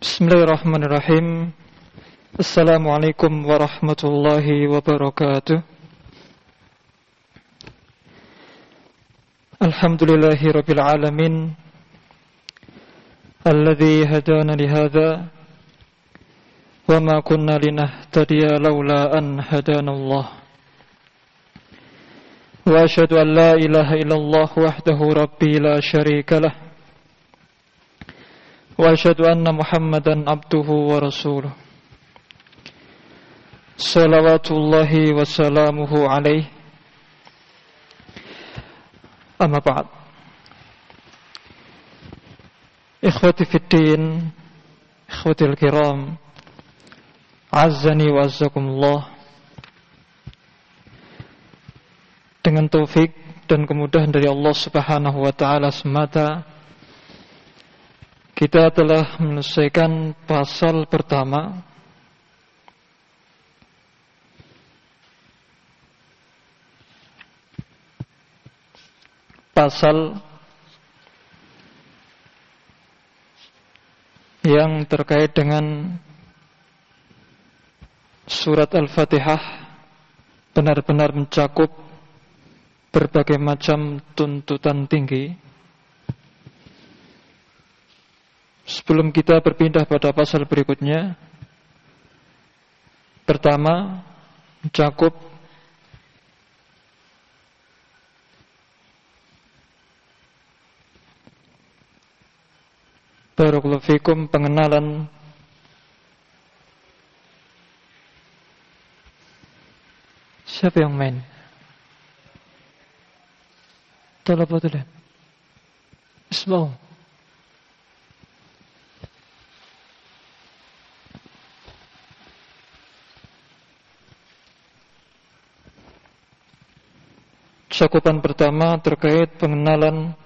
Bismillahirrahmanirrahim. Assalamualaikum warahmatullahi wabarakatuh. Alhamdulillahi rabbil alamin, alladzi hadana lihadza wa ma kunna linahtadiya laula an hadana Allah. Wa asyhadu an la ilaha illallah wahdahu rabbi la syarika lah. Wa asyhadu anna Muhammadan abduhu wa rasuluh. Salawatullahi wa salamuhu alaihi. Amma ba'd. Ikhwati fiddin, ikhwatil kiram, azzani wa azzakumullah. Dengan taufik dan kemudahan dari Allah Subhanahu wa taala semata, kita telah menyelesaikan pasal pertama yang terkait dengan surat Al-Fatihah, benar-benar mencakup berbagai macam tuntutan tinggi. Sebelum kita berpindah pada pasal berikutnya, pertama mencakup barakallahu fikum pengenalan siapa yang main? Talabatul ilm. Isma'u. Cakupan pertama terkait pengenalan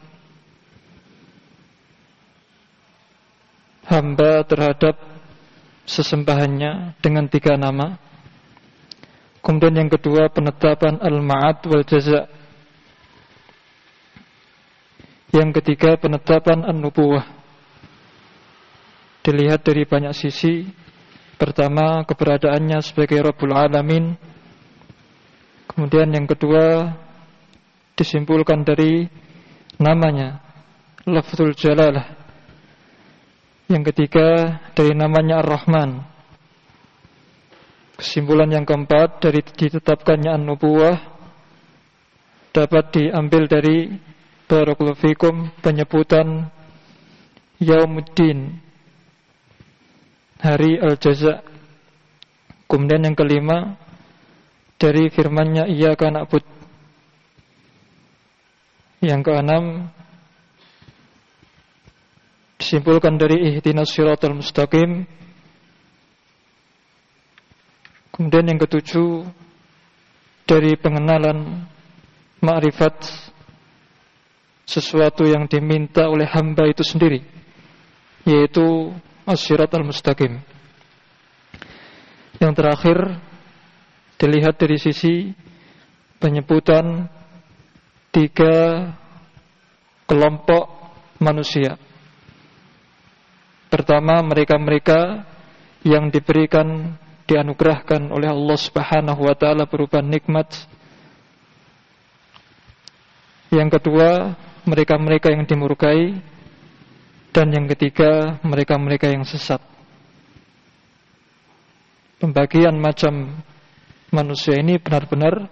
hamba terhadap sesembahannya dengan 3 nama. Kemudian yang kedua penetapan al-ma'ad wal jaza'. Yang ketiga penetapan an-nubuwah. Dilihat dari banyak sisi. Pertama keberadaannya sebagai Rabbul Alamin. Kemudian yang kedua disimpulkan dari namanya lafzul jalalah. Yang ketiga dari namanya Ar-Rahman. Kesimpulan yang keempat dari ditetapkannya an-nubuwah dapat diambil dari barakallahu fikum penyebutan Yaumuddin, hari al-jaza'. Kemudian yang kelima dari firman-Nya Iyyaka na'budu. Yang keenam disimpulkan dari ihdinas siratal mustaqim. Kemudian yang ketujuh dari pengenalan ma'rifat sesuatu yang diminta oleh hamba itu sendiri, yaitu as-siratal mustaqim. Yang terakhir dilihat dari sisi penyebutan 3 kelompok manusia. Pertama, mereka-mereka yang diberikan, dianugerahkan oleh Allah Subhanahu wa taala berupa nikmat. Yang kedua, mereka-mereka yang dimurkai. Dan yang ketiga, mereka-mereka yang sesat. Pembagian macam manusia ini benar-benar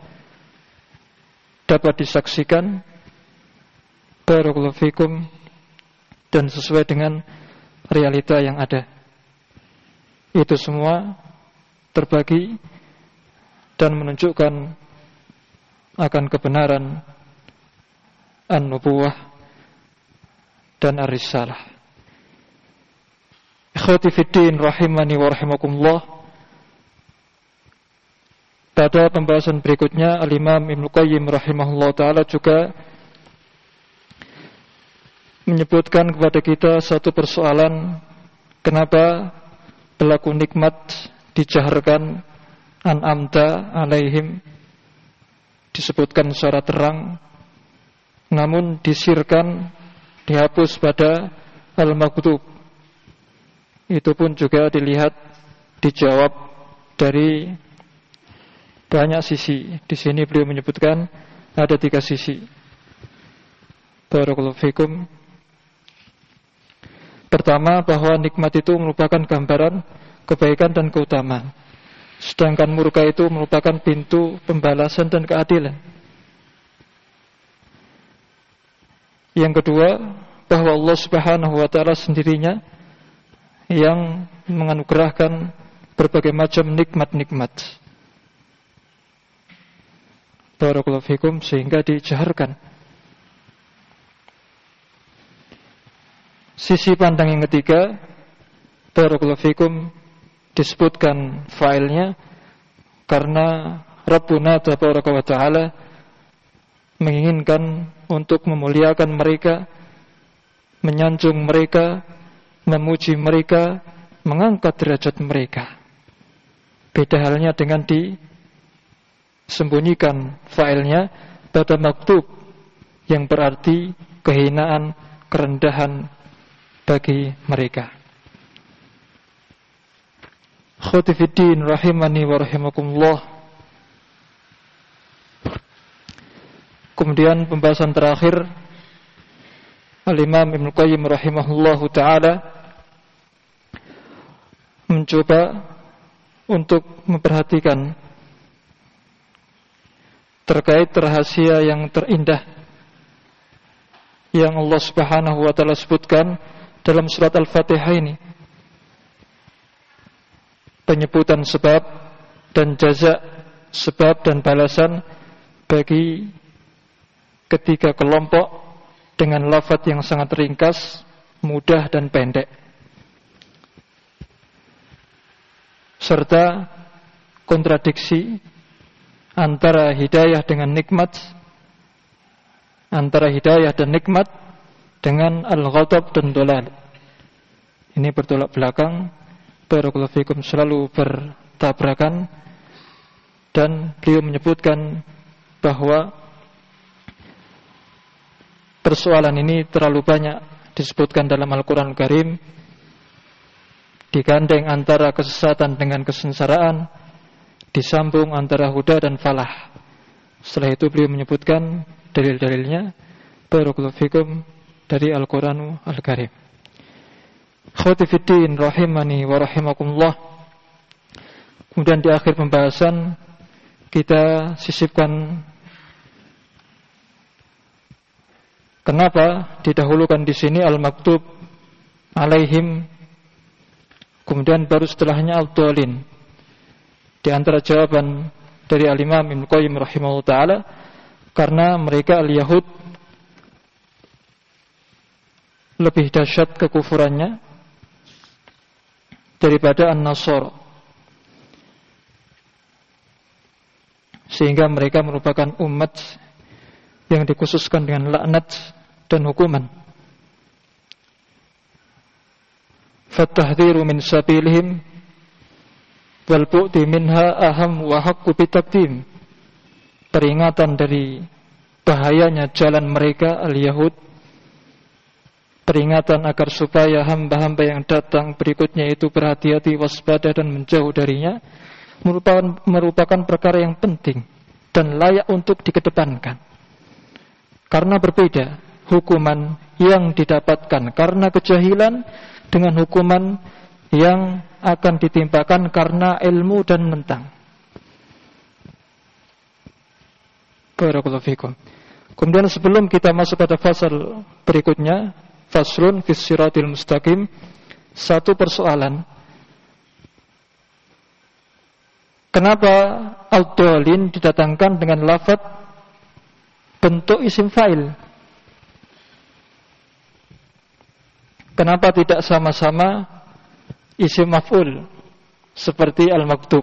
dapat disaksikan barakallahu fikum dan sesuai dengan realita yang ada. Itu semua terbagi dan menunjukkan akan kebenaran an-nubuwah dan ar-risalah. Ikhwati fiddin rahimani wa rahimakumullah. Pada pembahasan berikutnya Al-Imam Ibnu Qayyim rahimahullah ta'ala juga menyebutkan kepada kita satu persoalan, kenapa pelaku nikmat dijaharkan an'amta alaihim, disebutkan secara terang, namun disirkan, dihapus pada al-maktub. itu pun juga dilihat, dijawab dari banyak sisi. Di sini beliau menyebutkan ada 3 sisi. Barakallahu fikum. Pertama, bahwa nikmat itu merupakan gambaran kebaikan dan keutamaan, sedangkan murka itu merupakan pintu pembalasan dan keadilan. Yang kedua, bahwa Allah Subhanahu wa ta'ala sendirinya yang menganugerahkan berbagai macam nikmat-nikmat. Barakallahu fikum, sehingga dijaharkan. Sisi pandang yang ketiga, barakallahu fikum, disebutkan failnya karena Rabbuna tabaraka wa ta'ala menginginkan untuk memuliakan mereka, menyanjung mereka, memuji mereka, mengangkat derajat mereka. Beda halnya dengan disembunyikan failnya pada maktub, yang berarti kehinaan, kerendahan bagi mereka. Khotifiddin rahimani wa rahimakumullah. Kemudian pembahasan terakhir, Al-Imam Ibnu Qayyim rahimahullahu ta'ala mencoba untuk memperhatikan terkait rahasia yang terindah yang Allah Subhanahu wa ta'ala sebutkan dalam surat Al-Fatihah ini. Penyebutan sebab dan jaza, sebab dan balasan bagi ketiga kelompok dengan lafaz yang sangat ringkas, mudah dan pendek, serta kontradiksi antara hidayah dengan nikmat, antara hidayah dan nikmat dengan al-ghadab dan dolal. Ini bertolak belakang, barakallahu fikum, selalu bertabrakan. Dan beliau menyebutkan bahwa persoalan ini terlalu banyak disebutkan dalam Al-Quran Al-Karim, digandeng antara kesesatan dengan kesengsaraan, disambung antara huda dan falah. Setelah itu beliau menyebutkan dalil-dalilnya, barakallahu fikum, dari Al-Quran Al-Karim. Khotifiddin rahimani wa rahimakumullah. Kemudian di akhir pembahasan kita sisipkan kenapa didahulukan di sini al-maktub alaihim, kemudian baru setelahnya al-dhalin. Di antara jawaban dari Al-Imam Ibnu Qayyim rahimahullah ta'ala, karena mereka al-Yahud lebih dahsyat kekufurannya daripada An-Nasara, sehingga mereka merupakan umat yang dikhususkan dengan laknat dan hukuman. Fattahdhiru min sabilihim wal bu'di minha aham wa haqqu bitaqdim. Peringatan dari bahayanya jalan mereka al-Yahud, peringatan agar supaya hamba-hamba yang datang berikutnya itu berhati-hati, waspada dan menjauh darinya, merupakan perkara yang penting dan layak untuk dikedepankan. Karena berbeda hukuman yang didapatkan karena kejahilan dengan hukuman yang akan ditimpakan karena ilmu dan mentang. Barakallahu fikum. Kemudian sebelum kita masuk pada fasal berikutnya, faslun fis siratil mustaqim, satu persoalan. Kenapa al-dhalin didatangkan dengan lafaz bentuk isim fa'il? Kenapa tidak sama-sama isim maf'ul seperti al-maktub?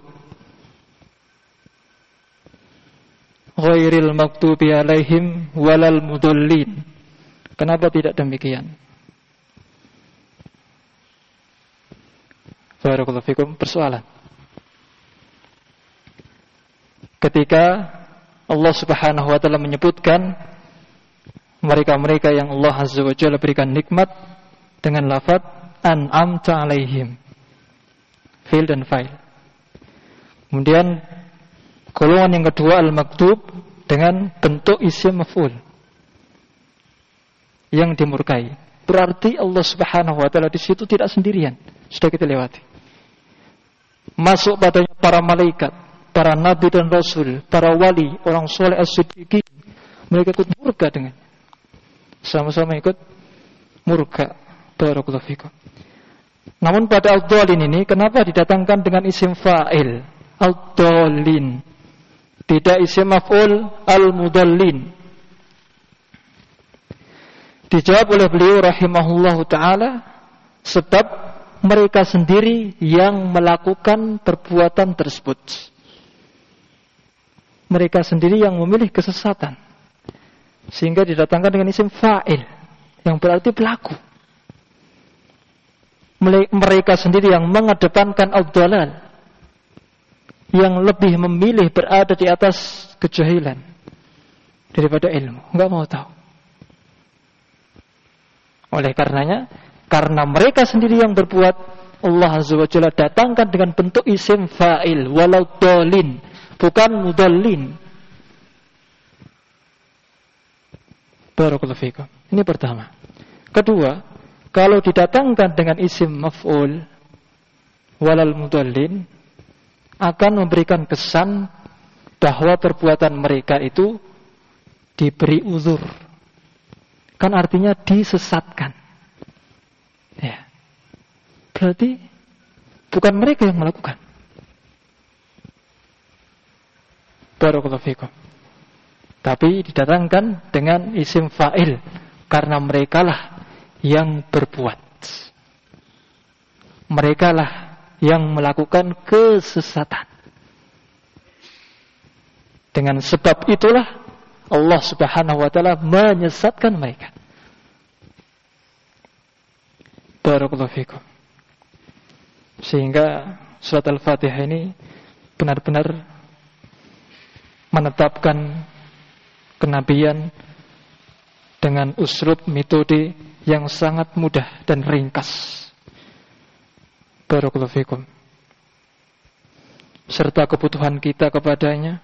Ghairil maktubi alaihim walal mudallin. Kenapa tidak demikian? Barakallahu fikum, persoalan. Ketika Allah Subhanahu wa ta'ala menyebutkan mereka-mereka yang Allah Azza wa Jalla berikan nikmat dengan lafaz an'amta 'alaihim. Fi'il dan fa'il. Kemudian golongan yang kedua al-maghdub dengan bentuk isim maf'ul yang dimurkai. Berarti Allah Subhanahu wa taala di situ tidak sendirian. Sudah kita lewati. Masuk padanya para malaikat, para nabi dan rasul, para wali, orang soleh as-siddiqin. Mereka ikut murka dengan sama-sama ikut murka. Barakallahu fikum. Namun pada ad-dhalin ini kenapa didatangkan dengan isim fa'il? Ad-dhalin. Tidak isim maf'ul al-mudallin. Dijawab oleh beliau rahimahullahu ta'ala, sebab mereka sendiri yang melakukan perbuatan tersebut. Mereka sendiri yang memilih kesesatan. Sehingga didatangkan dengan isim fa'il, yang berarti pelaku. Mereka sendiri yang mengedepankan ad-dhalal, yang lebih memilih berada di atas kejahilan daripada ilmu. Enggak mau tahu. Oleh karenanya, karena mereka sendiri yang berbuat, Allah Azza wa Jalla datangkan dengan bentuk isim fa'il, walau dhalin, bukan mudallin. Barakallahu fikum. Ini pertama. Kedua, kalau didatangkan dengan isim maf'ul walal mudallin, akan memberikan kesan bahwa perbuatan mereka itu diberi uzur. Kan artinya disesatkan. Ya. Berarti bukan mereka yang melakukan. Barakallahu fikum. Tapi didatangkan dengan isim fa'il, karena merekalah yang berbuat. Merekalah yang melakukan kesesatan. Dengan sebab itulah Allah Subhanahu wa taala menyesatkan mereka. Barakallahu fikum. Sehingga surat Al-Fatihah ini benar-benar menetapkan kenabian dengan uslub metode yang sangat mudah dan ringkas. Barakallahu fikum. Serta kebutuhan kita kepadanya,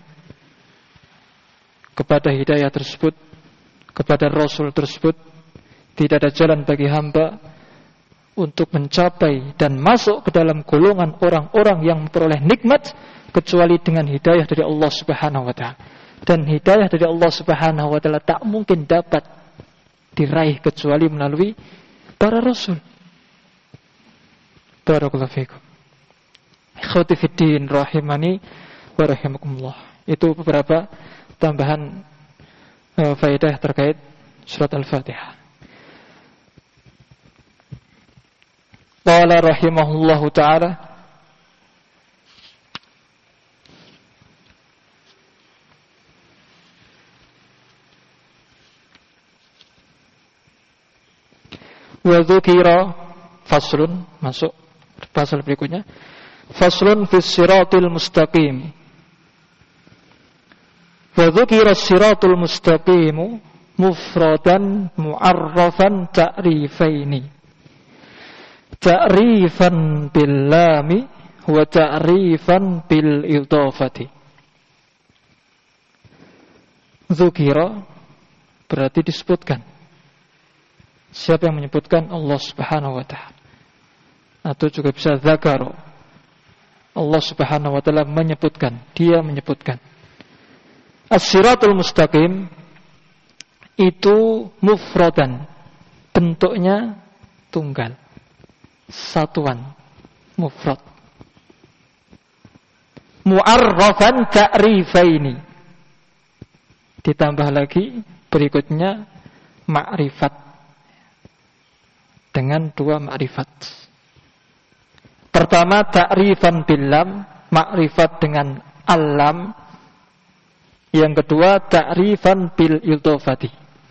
kepada hidayah tersebut, kepada Rasul tersebut, tidak ada jalan bagi hamba untuk mencapai dan masuk ke dalam golongan orang-orang yang memperoleh nikmat kecuali dengan hidayah dari Allah Subhanahu wa taala. Dan hidayah dari Allah Subhanahu wa taala tak mungkin dapat diraih kecuali melalui para rasul. Barakallahu fikum. Ikhwati fiddin rahimani wa rahimakumullah. Itu beberapa tambahan faedah terkait surat Al-Fatihah. Qala rahimahullahu ta'ala, wa dzukira faslun, masuk pasal berikutnya, faslun fis siratil mustaqim. Wa dzukira siratul mustaqim mufradan mu'arrafan ta'rifaini. Ta'rifan bil lami wa ta'rifan bil idhafati. Dzukira berarti disebutkan. Siapa yang menyebutkan? Allah Subhanahu wa ta'ala. Atau juga bisa dzakara. Allah Subhanahu wa ta'ala menyebutkan, dia menyebutkan. As-siratul mustaqim itu mufradan, bentuknya tunggal, satuan, mufrad. Mu'arrafan ta'rifaini, ditambah lagi berikutnya ma'rifat, dengan dua ma'rifat. Pertama ta'rifan billam, ma'rifat dengan alam. Yang kedua ta'rifan bil idhafati,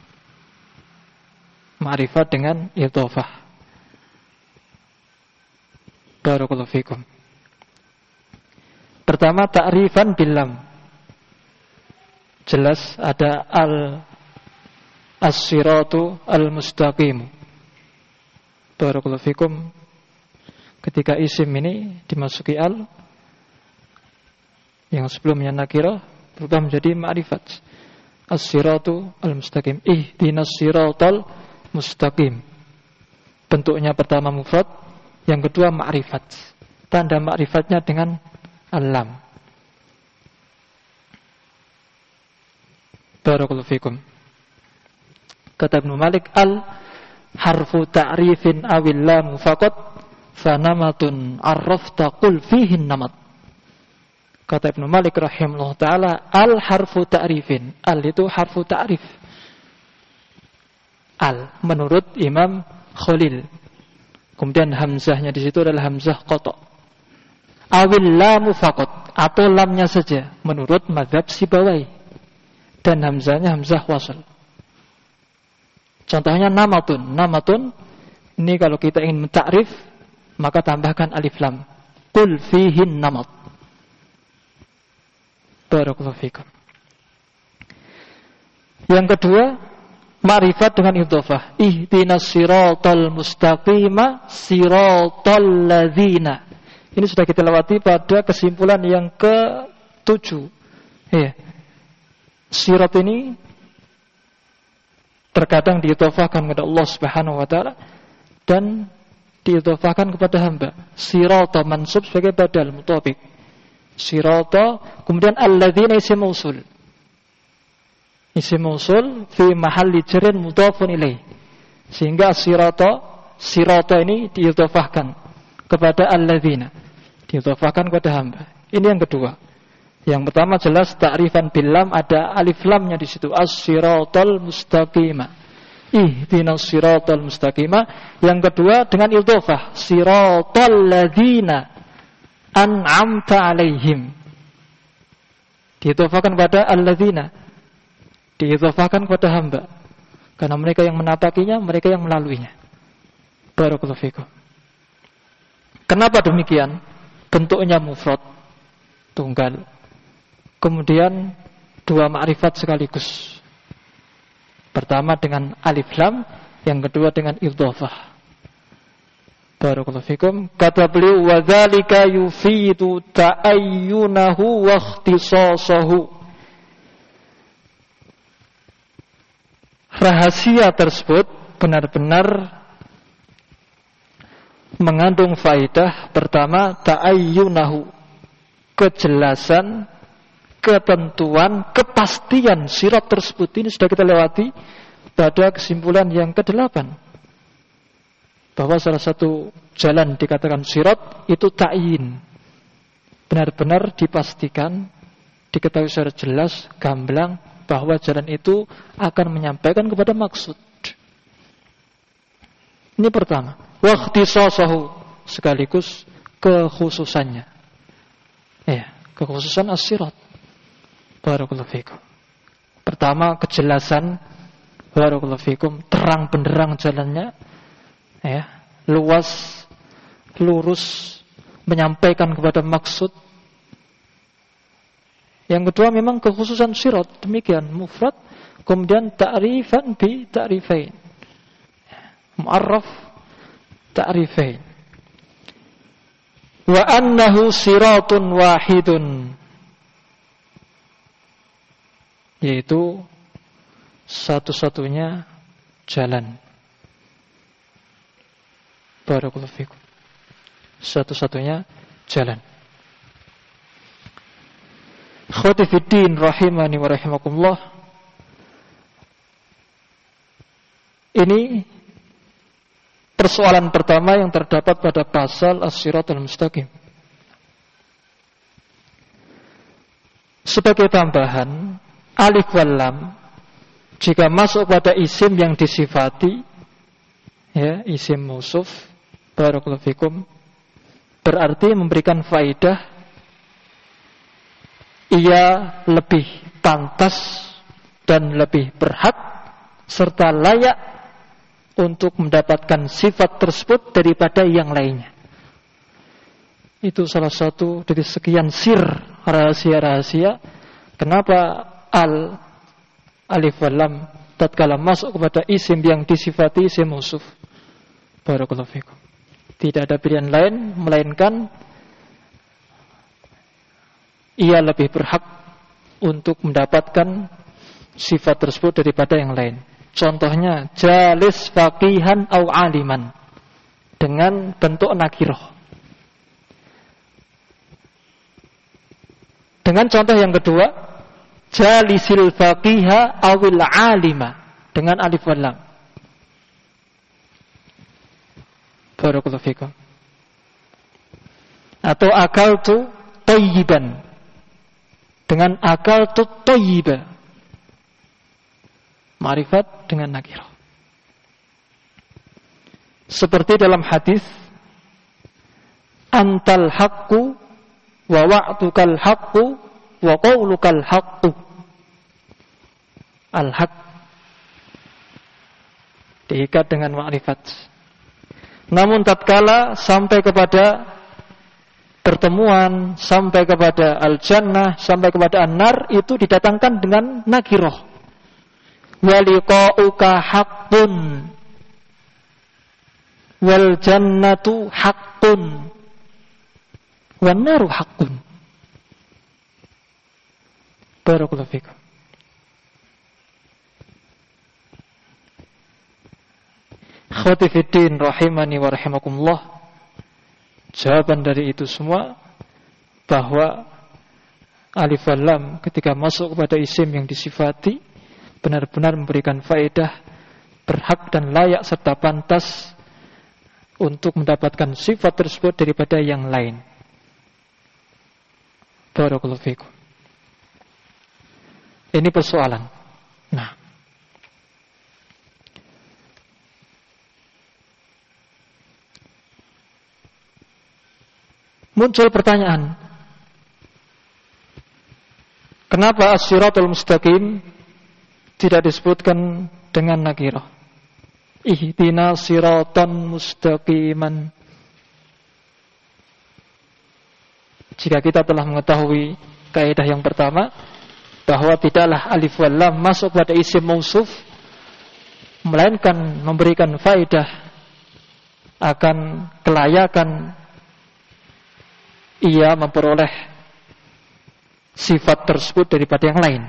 ma'rifat dengan idhafah. Barakallahu fikum. Pertama ta'rifan billam, jelas ada as-siratu al-mustaqim. Barakallahu fikum. Ketika isim ini dimasuki al, yang sebelumnya nakirah berubah menjadi ma'rifat. As-siratu al-mustaqim. Ihdinas siratal mustaqim. Bentuknya pertama mufrad, yang kedua ma'rifat. Tanda ma'rifatnya dengan al-lam. Barakallahu fikum. Kata Ibnu Malik, al harfu ta'rifin awil lam faqat fanamatun arrafta qul fihi namat. Kata Ibnu Malik rahimahullah taala, al harfu ta'rifin. Al itu harfu ta'rif. Al menurut Imam Khalil. Kemudian hamzahnya di situ adalah hamzah qata. Awil lam faqat, atau lamnya saja menurut mazhab Sibawai. Dan hamzahnya hamzah wasl. Contohnya namatun. Namatun ini kalau kita ingin mentakrif maka tambahkan alif lam. Qul fihin namat. Barakallahu fikum. Yang kedua, ma'rifat dengan idhofah. Ihdinas siratal mustaqima siratal ladzina. Ini sudah kita lewati pada kesimpulan yang ke-7. Ya. Sirat ini terkadang diidhofahkan kepada Allah Subhanahu wa taala dan diidhofahkan kepada hamba. Sirata mansub sebagai badal mutabiq. Sirata, kemudian alladzina isim mausul. Isim mausul fi mahalli jarrin mudhafun ilaih. Sehingga sirata ini diidhofahkan kepada alladzina. Diidhofahkan kepada hamba. Ini yang kedua. Yang pertama jelas ta'rifan bil lam, ada alif lamnya di situ. As-siratal mustaqima. Ihdinas siratal mustaqima. Yang kedua dengan idhofah, siratal ladzina an'amta alaihim. Diidhofahkan kepada alladzina. Diidhofahkan kepada hamba. Karena mereka yang menatakinya, mereka yang melaluinya. Barakallahu fikum. Kenapa demikian? Bentuknya mufrad, tunggal. Kemudian dua ma'rifat sekaligus. Pertama dengan alif lam, yang kedua dengan idhofah. Barakallahu fikum. Kata beliau, wa dzalika yufidu ta'ayyunahu wa ikhtisasahu. Rahasia tersebut benar-benar mengandung faedah. Pertama, ta'ayyunahu, kejelasan, ketentuan, kepastian sirat tersebut. Ini sudah kita lewati pada kesimpulan yang ke-8, bahwa salah satu jalan dikatakan sirat itu ta'yin, benar-benar dipastikan, diketahui secara jelas, gamblang, bahwa jalan itu akan menyampaikan kepada maksud. Ini pertama. Wa ikhtisasahu, sekaligus kekhususannya. Ya, kekhususan as-sirat. Barakallahu fikum. Pertama, kejelasan. Barakallahu fikum. Terang benderang jalannya. Ya, luas, lurus, menyampaikan kepada maksud. Yang kedua memang kekhususan sirat. Demikian, mufrad. Kemudian ta'rifan bi ta'rifain. Mu'arraf ta'rifain. Wa annahu siratun wahidun, yaitu satu-satunya jalan. Barakallahu fikum. Satu-satunya jalan. Akhwati fiddin rahimani wa rahimakumullah. Ini persoalan pertama yang terdapat pada pasal as-siratal mustaqim. Sebagai tambahan, alif wal lam jika masuk pada isim yang disifati, ya, isim mausuf, barakallahu fikum, berarti memberikan faedah ia lebih pantas dan lebih berhak serta layak untuk mendapatkan sifat tersebut daripada yang lainnya. Itu salah satu dari sekian sir, rahasia-rahasia kenapa alif wal lam tatkala masuk kepada isim yang disifati isim mausuf. Barakallahu fikum. Tidak ada pilihan lain melainkan ia lebih berhak untuk mendapatkan sifat tersebut daripada yang lain. Contohnya jalis faqihan au aliman dengan bentuk nakirah. Dengan contoh yang kedua, jalisil faqiha awil alima dengan alif wal lam. Barakallahu fikum. Atau akaltu thayyiban dengan akaltu thayyiba. Ma'rifat dengan nakirah. Seperti dalam hadis antal haqqu wa wa'dukal haqqu wa qawlukal haqqu. Al-haq diikat dengan ma'rifat. Namun tatkala sampai kepada pertemuan, sampai kepada al-jannah, sampai kepada an-nar, itu didatangkan dengan nakirah. Wa liqa'uka haqqun wal jannatu haqqun wan naru haqqun. Barakallahu fikum. Akhwati fiddin rahimani wa rahimakumullah. Jawaban dari itu semua bahwa alif wal lam ketika masuk kepada isim yang disifati benar-benar memberikan faedah, berhak dan layak serta pantas untuk mendapatkan sifat tersebut daripada yang lain. Barakallahu fikum. Ini persoalan. Nah, muncul pertanyaan, kenapa as-siratul mustaqim tidak disebutkan dengan nakirah? Ihdina siratan mustaqiman. Jika kita telah mengetahui kaidah yang pertama, bahwa tidaklah alif wal lam masuk pada isim mausuf, melainkan memberikan faedah akan kelayakan ia memperoleh sifat tersebut daripada yang lain.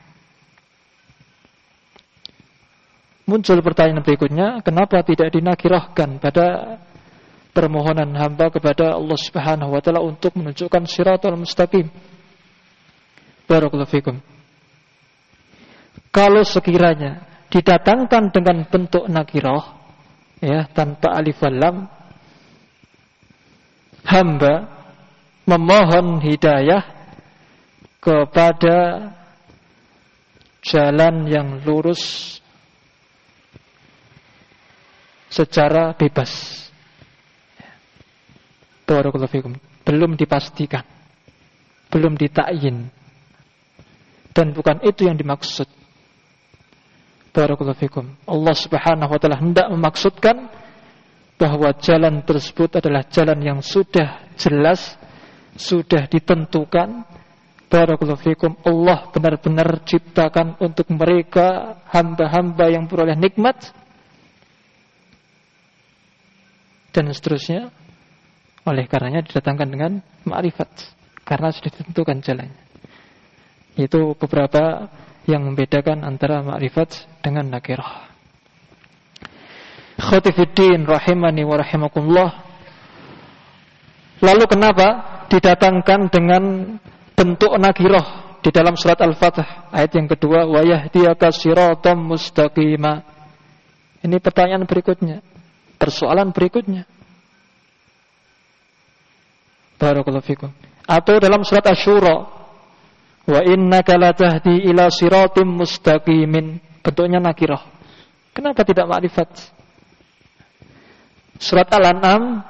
Muncul pertanyaan berikutnya, kenapa tidak dinakirahkan pada permohonan hamba kepada Allah Subhanahu wa taala untuk menunjukkan siratal mustaqim? Barakallahu fikum. Kalau sekiranya didatangkan dengan bentuk nakirah, ya, tanpa alif wal lam, hamba memohon hidayah kepada jalan yang lurus secara bebas. Barakallahu fikum. Belum dipastikan, belum ditakyin, dan bukan itu yang dimaksud. Barakallahu fikum. Allah Subhanahu wa taala hendak memaksudkan bahwa jalan tersebut adalah jalan yang sudah jelas, sudah ditentukan. Barakallahu fikum. Allah benar-benar ciptakan untuk mereka hamba-hamba yang beroleh nikmat dan seterusnya. Oleh karenanya didatangkan dengan ma'rifat, karena sudah ditentukan jalannya. Itu beberapa yang membedakan antara ma'rifat dengan nakirah. Khotifuddin rahimani wa rahimakumullah. Lalu kenapa didatangkan dengan bentuk nakirah di dalam surat Al-Fatih ayat yang kedua, wa yahdiyaka siratam mustaqima? Ini pertanyaan berikutnya, persoalan berikutnya. Barakallahu fikum. Atau dalam surat Asy-Syura, wa innaka latahdi ila siratim mustaqimin, bentuknya nakirah. Kenapa tidak ma'rifat? Surat Al-An'am,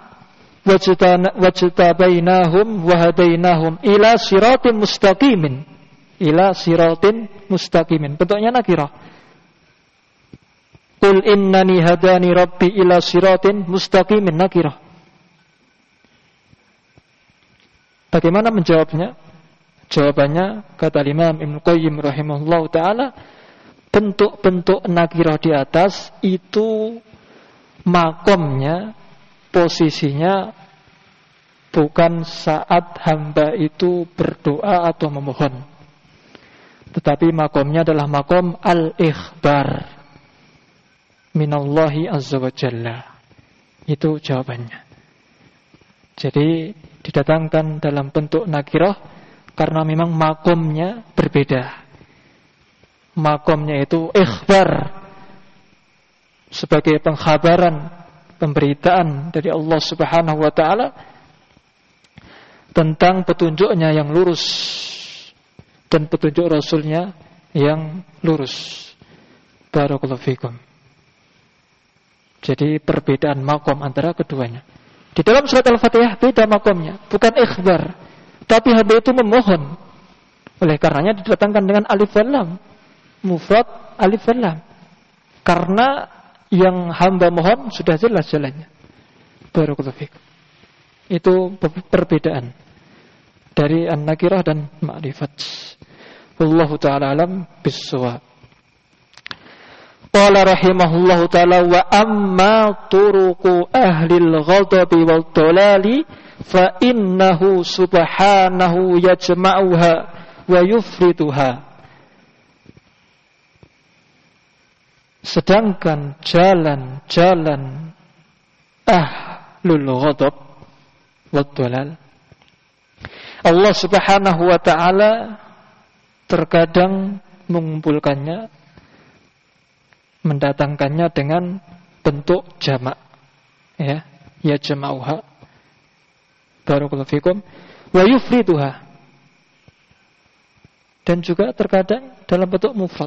wajtabainahum wa hadainahum ila siratim mustaqimin, ila siratin mustaqimin, bentuknya nakirah. Qul innani hadani rabbi ila siratin mustaqimin, nakirah. Bagaimana menjawabnya? Jawabannya, kata Imam Ibnu Qayyim rahimahullahu taala, bentuk-bentuk nakirah di atas itu makomnya, posisinya bukan saat hamba itu berdoa atau memohon, tetapi makomnya adalah makom al-ikhbar minallahi azza wa jalla. Itu jawabannya. Jadi didatangkan dalam bentuk nakirah karena memang makomnya berbeda. Makomnya itu ikhbar, sebagai pengkhabaran, pemberitaan dari Allah Subhanahu wa ta'ala tentang petunjuknya yang lurus dan petunjuk Rasulnya yang lurus. Barakallahu fikum. Jadi perbedaan makom antara keduanya. Di dalam surat Al-Fatihah beda makomnya, bukan ikhbar, tapi hamba itu memohon. Oleh karenanya didatangkan dengan alif dan lam, mufrad alif dan lam, karena yang hamba mohon sudah jelas jalannya. Barakallahu fikum. Itu perbedaan dari an-nakirah dan ma'rifat. Wallahu ta'ala alam bis-shawab. Qala rahimahullahu ta'ala wa amma turuqu ahlil ghadabi wal dalali fa innahu subhanahu yajma'uha wa yufriduha. Sedangkan jalan-jalan ahlul ghadab wal dalal, Allah Subhanahu wa ta'ala terkadang mengumpulkannya, mendatangkannya dengan bentuk jamak, ya jama'uha, barakallahu fikum, wa yufriduha, dan juga terkadang dalam bentuk mufrad.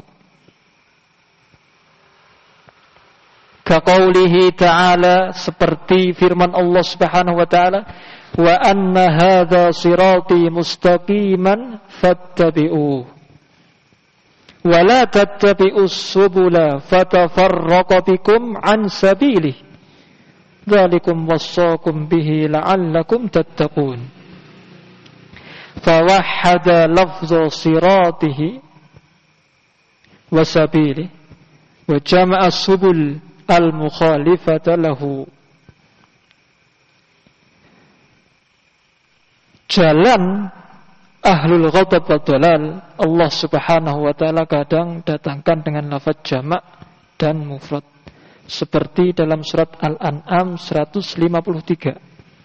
Kaqaulihi ta'ala, seperti firman Allah Subhanahu wa ta'ala, wa anna hadza sirati mustaqiman fattabi'uhu wa la tattabi'us subula fatafarraqa bikum an sabilihi dzalikum wassaakum bihi la'allakum tattaqun. Fawahhada lafza siratihi wa sabilihi wa jama'a subul al-mukhalifata lahu. Jalan ahlul ghadab wa dalal Allah Subhanahu wa ta'ala kadang datangkan dengan lafaz jamak dan mufrad, seperti dalam surat Al-An'am 153.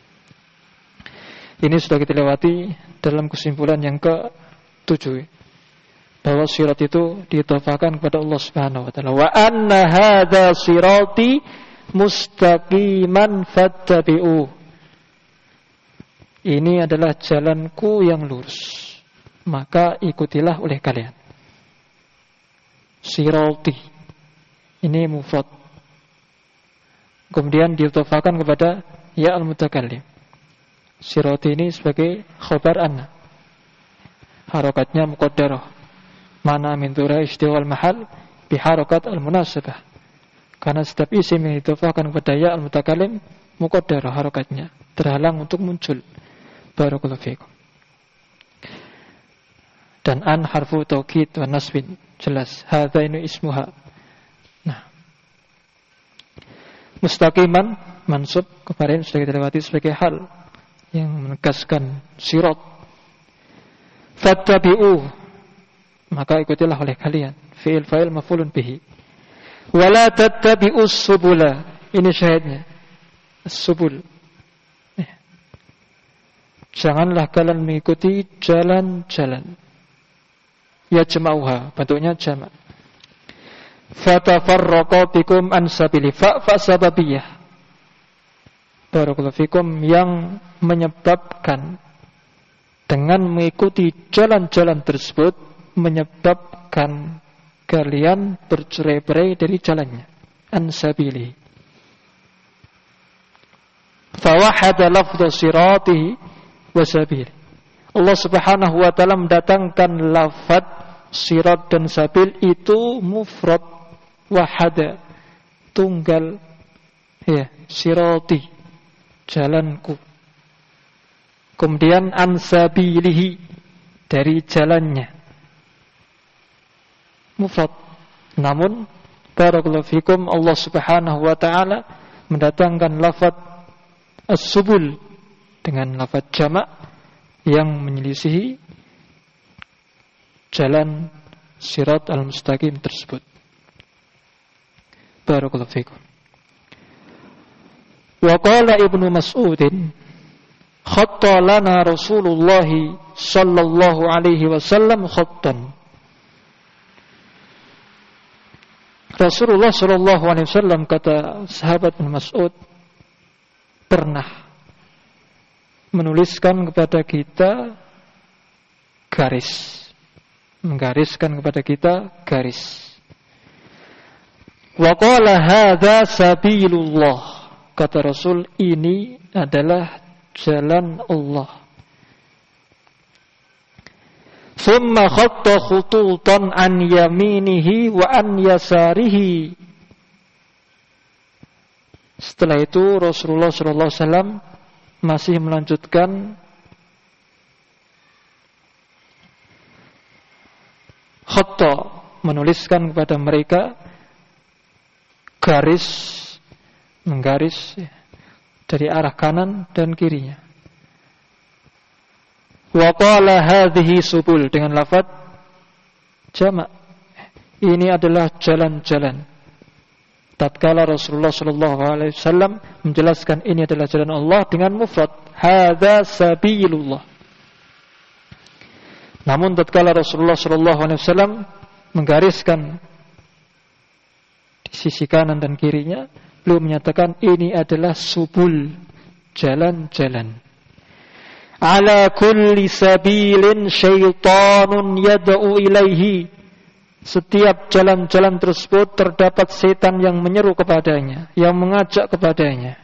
Ini sudah kita lewati dalam kesimpulan yang ke-7, bahwa sirat itu diidhafahkan kepada Allah Subhanahu wa ta'ala. Wa anna hadza sirati mustaqiman fattabi'u. Ini adalah jalanku yang lurus, maka ikutilah oleh kalian. Sirati ini mufrad, kemudian diidhafahkan kepada ya al-mutakallim. Sirati ini sebagai khabar anna, harakatnya muqaddarah, mana min dhura istiwal mahal biharakat al-munasabah, karena setiap isim yang diidhafahkan kepada ya al-mutakallim muqaddarah, harakatnya terhalang untuk muncul. Barakallahu fiikum. Dan an harfu taukid wa nasbin, jelas hadza ini ismuha. Nah, mustaqiman mansub kemarin sudah kita lewati sebagai hal yang menegaskan sirat. Fattabi'u, maka ikutilah oleh kalian, fi'il fa'il maf'ulun bihi. Wala tattabi'us subula, ini syahidnya, as-subul. Janganlah kalian mengikuti jalan-jalan. Ya jama'uha, bentuknya jamak. Fatafarraqa bikum an sabili, fa sababiyah. Barakallahu fikum, yang menyebabkan dengan mengikuti jalan-jalan tersebut menyebabkan kalian bercerai-berai dari jalannya. An sabili. Fawahada lafdhu siratihi wasabil. Allah Subhanahu wa ta'ala mendatangkan lafaz sirat dan sabil itu mufrad, wahada, tunggal, ya, sirati, jalanku. Kemudian ansabilihi, dari jalannya, mufrad. Namun barakallahu fikum, Allah Subhanahu wa ta'ala mendatangkan lafaz as-subul dengan lafaz jamak yang menyelisihi jalan sirat al-mustaqim tersebut. Barakallahu fikum. Wa qala Ibnu Mas'udin khatta lana Rasulullah sallallahu alaihi wasallam khattan. Rasulullah sallallahu alaihi wasallam, kata sahabat Ibnu Mas'ud, pernah menuliskan kepada kita garis, menggariskan kepada kita garis. Wa qala hadza sabilullah, kata Rasul, ini adalah jalan Allah. Thumma khatta khututan an yaminihi wa an yasarihi. Setelah itu Rasulullah sallallahu alaihi wasallam masih melanjutkan khatta, menuliskan kepada mereka garis, menggaris dari arah kanan dan kirinya. Wa qala hadhihi subul, dengan lafaz jamak, ini adalah jalan-jalan. Tatkala Rasulullah sallallahu alaihi wasallam menjelaskan ini adalah jalan Allah dengan mufrad, hadza sabilullah. Namun tatkala Rasulullah sallallahu alaihi wasallam menggariskan di sisi kanan dan kirinya, beliau menyatakan ini adalah subul, jalan-jalan. Ala kulli sabilin syaitanun yad'u ilaihi. Setiap jalan-jalan tersebut terdapat setan yang menyeru kepadanya, yang mengajak kepadanya.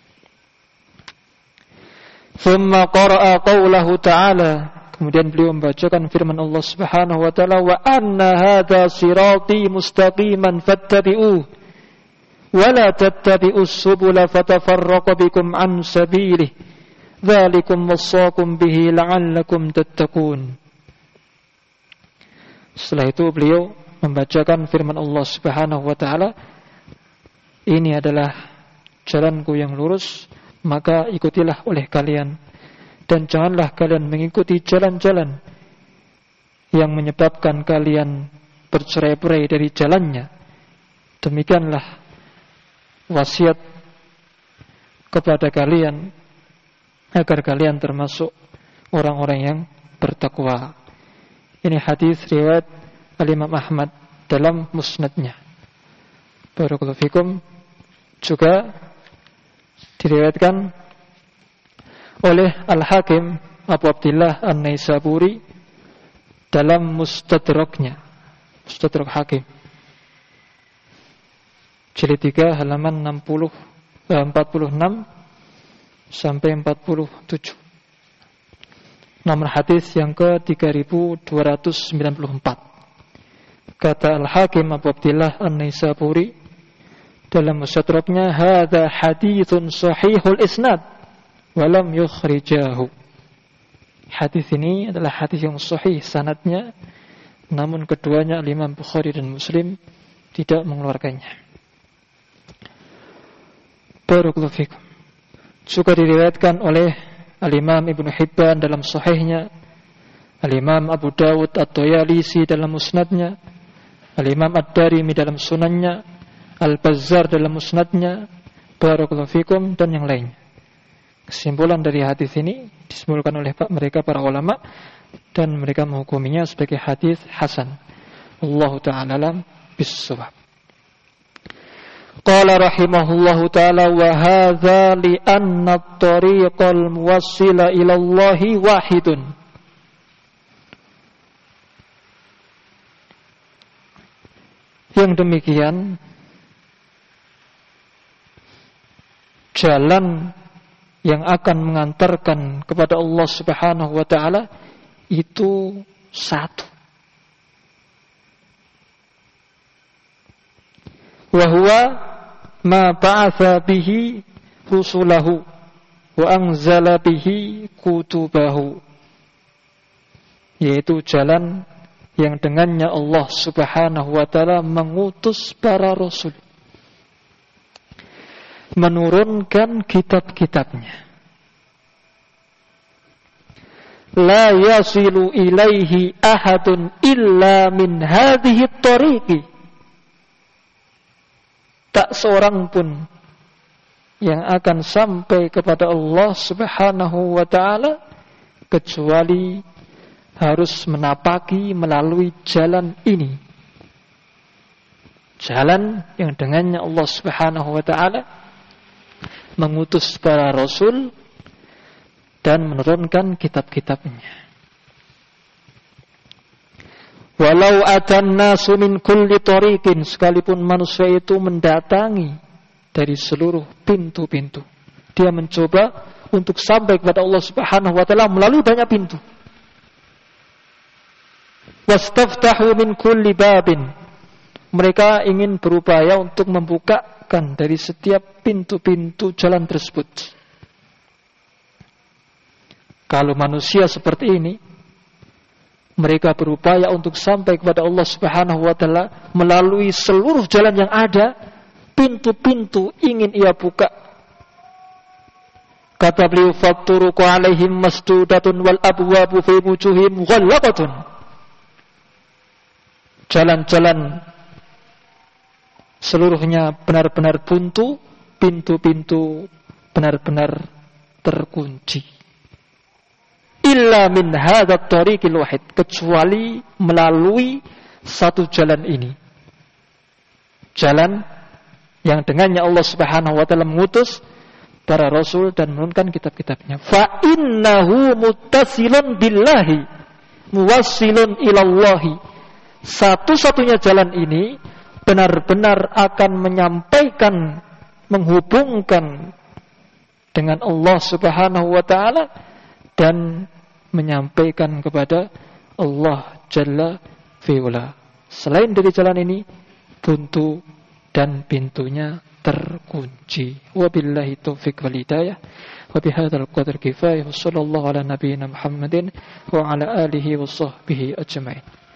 Thumma qara'a qawlahu ta'ala, kemudian beliau membacakan firman Allah Subhanahu wa taala, wa anna hadza sirati mustaqiman fattabi'uhu wa la tattabi'us subula fatafarraqa bikum an sabilihi. Dzalikum wassaqum bihi la'allakum tattaqun. Setelah itu beliau membacakan firman Allah Subhanahu wa taala, ini adalah jalanku yang lurus, maka ikutilah oleh kalian, dan janganlah kalian mengikuti jalan-jalan yang menyebabkan kalian bercerai-berai dari jalannya. Demikianlah wasiat kepada kalian agar kalian termasuk orang-orang yang bertakwa. Ini hadis riwayat Al-Imam Ahmad dalam musnadnya. Barakallahu fikum. Juga diriwayatkan oleh Al-Hakim Abu Abdillah An-Naisaburi dalam Mustadraknya, Mustadrak Hakim, jilid 3 halaman 46 sampai 47. Nomor hadis yang ke-3294. Kata Al-Hakim Abu Abdillah An-Naisaburi dalam Mustadraknya, hadza haditsun sahihul isnad wa lam yukhrijahu. Hadis ini adalah hadis yang sahih sanadnya, namun keduanya Imam Bukhari dan Muslim tidak mengeluarkannya. Barakallahu fikum. Juga diriwayatkan oleh Al-Imam Ibnu Hibban dalam Sahihnya, Al-Imam Abu Dawud At-Tayalisi dalam Musnadnya, Al-Imam Ad-Darimi dalam Sunannya, Al-Bazzar dalam Musnadnya, barakallahu fikum, dan yang lainnya. Kesimpulan dari hadis ini disimpulkan oleh mereka para ulama, dan mereka menghukuminya sebagai hadis hasan. Wallahu ta'ala alam bis-shawab. Qala rahimahullahu ta'ala, wa hadza li anna at-tariqal muwassila ila Allahi wahidun. Yang demikian, jalan yang akan mengantarkan kepada Allah Subhanahu wa ta'ala itu satu. Wa huwa ma ba'atha bihi rusulahu wa anzala bihi kutubahu, yaitu jalan yang dengannya Allah Subhanahu wa ta'ala mengutus para rasul. menurunkan kitab-kitabnya. La yasilu ilaihi ahadun illa min hadhihi tariqi. Tak seorang pun yang akan sampai kepada Allah Subhanahu wa ta'ala kecuali harus menapaki melalui jalan ini. Jalan yang dengannya Allah Subhanahu wa ta'ala mengutus para rasul dan menurunkan kitab-kitabnya. Walau atan nasu min kulli tariqin, sekalipun manusia itu mendatangi dari seluruh pintu-pintu, dia mencoba untuk sampai kepada Allah Subhanahu wa ta'ala melalui banyak pintu. Wastaftahu min kulli babin, mereka ingin berupaya untuk membukakan dari setiap pintu-pintu jalan tersebut. Kalau manusia seperti ini, mereka berupaya untuk sampai kepada Allah Subhanahu wa ta'ala melalui seluruh jalan yang ada, pintu-pintu ingin ia buka. Kata beliau, fatturuqu alaihim masdudatun wal abwabu fi wujuhim ghallaqatun. Jalan-jalan seluruhnya benar-benar buntu, pintu-pintu benar-benar terkunci. Illa min hadzal tariqil wahid, kecuali melalui satu jalan ini. Jalan yang dengannya Allah Subhanahu wa ta'ala mengutus para rasul dan menurunkan kitab-kitabnya. Fa innahu muttasilun billahi muwassilun ilallahi. Satu-satunya jalan ini benar-benar akan menyampaikan, menghubungkan dengan Allah Subhanahu wa ta'ala dan menyampaikan kepada Allah Jalla fi'ula. Selain dari jalan ini, buntu dan pintunya terkunci. Wabillahi taufiq wal hidayah. Wa bihadzal qadar kifayah. Wassallallahu ala nabiyyina Muhammadin wa ala alihi wa sahbihi ajma'in.